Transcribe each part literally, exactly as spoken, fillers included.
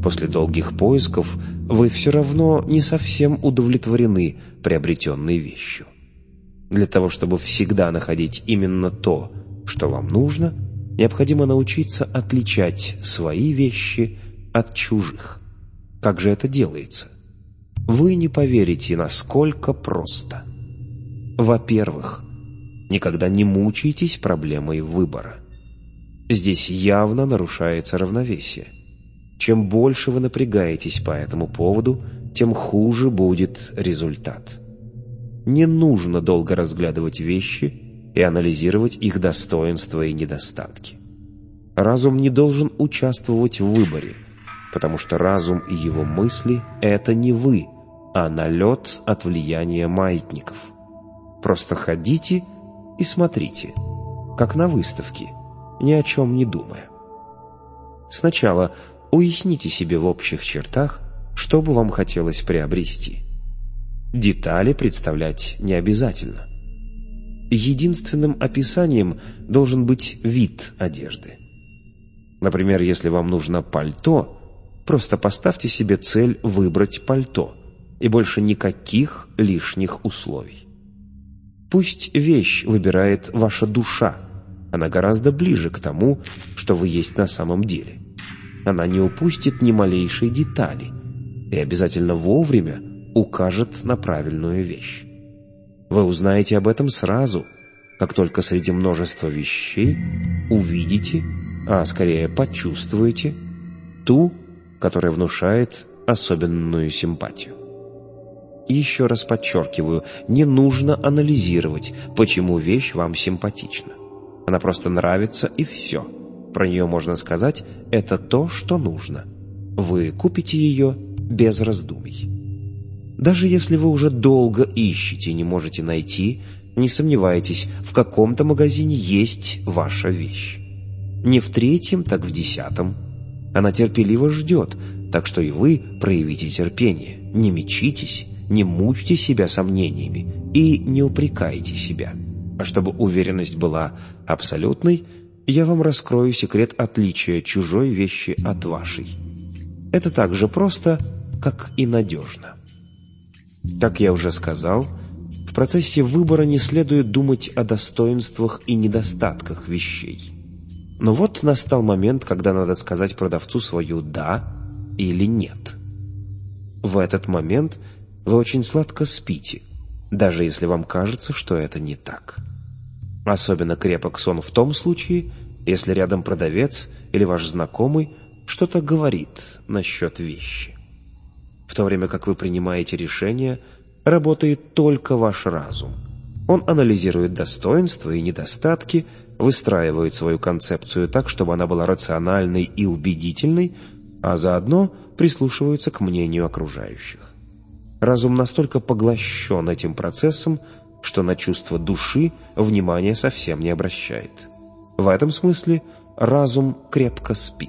После долгих поисков вы все равно не совсем удовлетворены приобретенной вещью. Для того, чтобы всегда находить именно то, что вам нужно, необходимо научиться отличать свои вещи от чужих. Как же это делается? Вы не поверите, насколько просто. Во-первых, никогда не мучайтесь проблемой выбора. Здесь явно нарушается равновесие. Чем больше вы напрягаетесь по этому поводу, тем хуже будет результат. Не нужно долго разглядывать вещи и анализировать их достоинства и недостатки. Разум не должен участвовать в выборе, потому что разум и его мысли — это не вы, а налет от влияния маятников. Просто ходите и смотрите, как на выставке, ни о чем не думая. Сначала уясните себе в общих чертах, что бы вам хотелось приобрести. Детали представлять не обязательно. Единственным описанием должен быть вид одежды. Например, если вам нужно пальто, просто поставьте себе цель выбрать пальто, и больше никаких лишних условий. Пусть вещь выбирает ваша душа, она гораздо ближе к тому, что вы есть на самом деле. Она не упустит ни малейшей детали и обязательно вовремя укажет на правильную вещь. Вы узнаете об этом сразу, как только среди множества вещей увидите, а скорее почувствуете, ту, которая внушает особенную симпатию. Еще раз подчеркиваю, не нужно анализировать, почему вещь вам симпатична. Она просто нравится, и все. Про нее можно сказать, это то, что нужно. Вы купите ее без раздумий. Даже если вы уже долго ищете и не можете найти, не сомневайтесь, в каком-то магазине есть ваша вещь. Не в третьем, так в десятом. Она терпеливо ждет, так что и вы проявите терпение. Не мечитесь, не мучьте себя сомнениями и не упрекайте себя. А чтобы уверенность была абсолютной, я вам раскрою секрет отличия чужой вещи от вашей. Это так же просто, как и надежно. Как я уже сказал, в процессе выбора не следует думать о достоинствах и недостатках вещей. Но вот настал момент, когда надо сказать продавцу свое «да» или «нет». В этот момент вы очень сладко спите, даже если вам кажется, что это не так. Особенно крепок сон в том случае, если рядом продавец или ваш знакомый что-то говорит насчет вещи. В то время как вы принимаете решение, работает только ваш разум. Он анализирует достоинства и недостатки, выстраивает свою концепцию так, чтобы она была рациональной и убедительной, а заодно прислушивается к мнению окружающих. Разум настолько поглощен этим процессом, что на чувство души внимания совсем не обращает. В этом смысле разум крепко спит.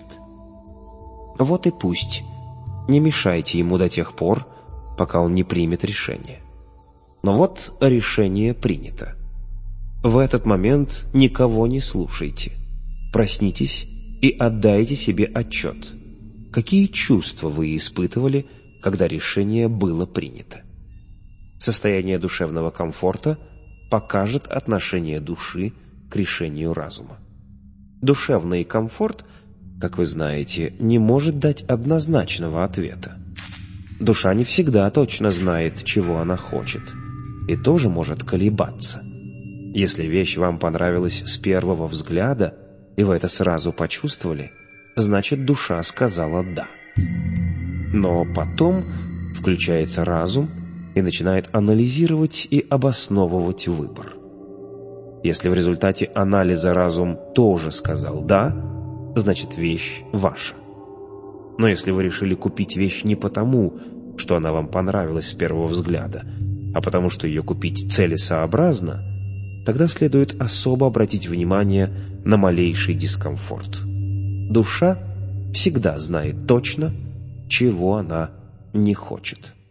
Вот и пусть. Не мешайте ему до тех пор, пока он не примет решение. Но вот решение принято. В этот момент никого не слушайте. Проснитесь и отдайте себе отчет. Какие чувства вы испытывали, когда решение было принято? Состояние душевного комфорта покажет отношение души к решению разума. Душевный комфорт, как вы знаете, не может дать однозначного ответа. Душа не всегда точно знает, чего она хочет, и тоже может колебаться. Если вещь вам понравилась с первого взгляда, и вы это сразу почувствовали, значит, душа сказала «да». Но потом включается разум и начинает анализировать и обосновывать выбор. Если в результате анализа разум тоже сказал «да», значит, вещь ваша. Но если вы решили купить вещь не потому, что она вам понравилась с первого взгляда, а потому что ее купить целесообразно, тогда следует особо обратить внимание на малейший дискомфорт. Душа всегда знает точно, чего она не хочет.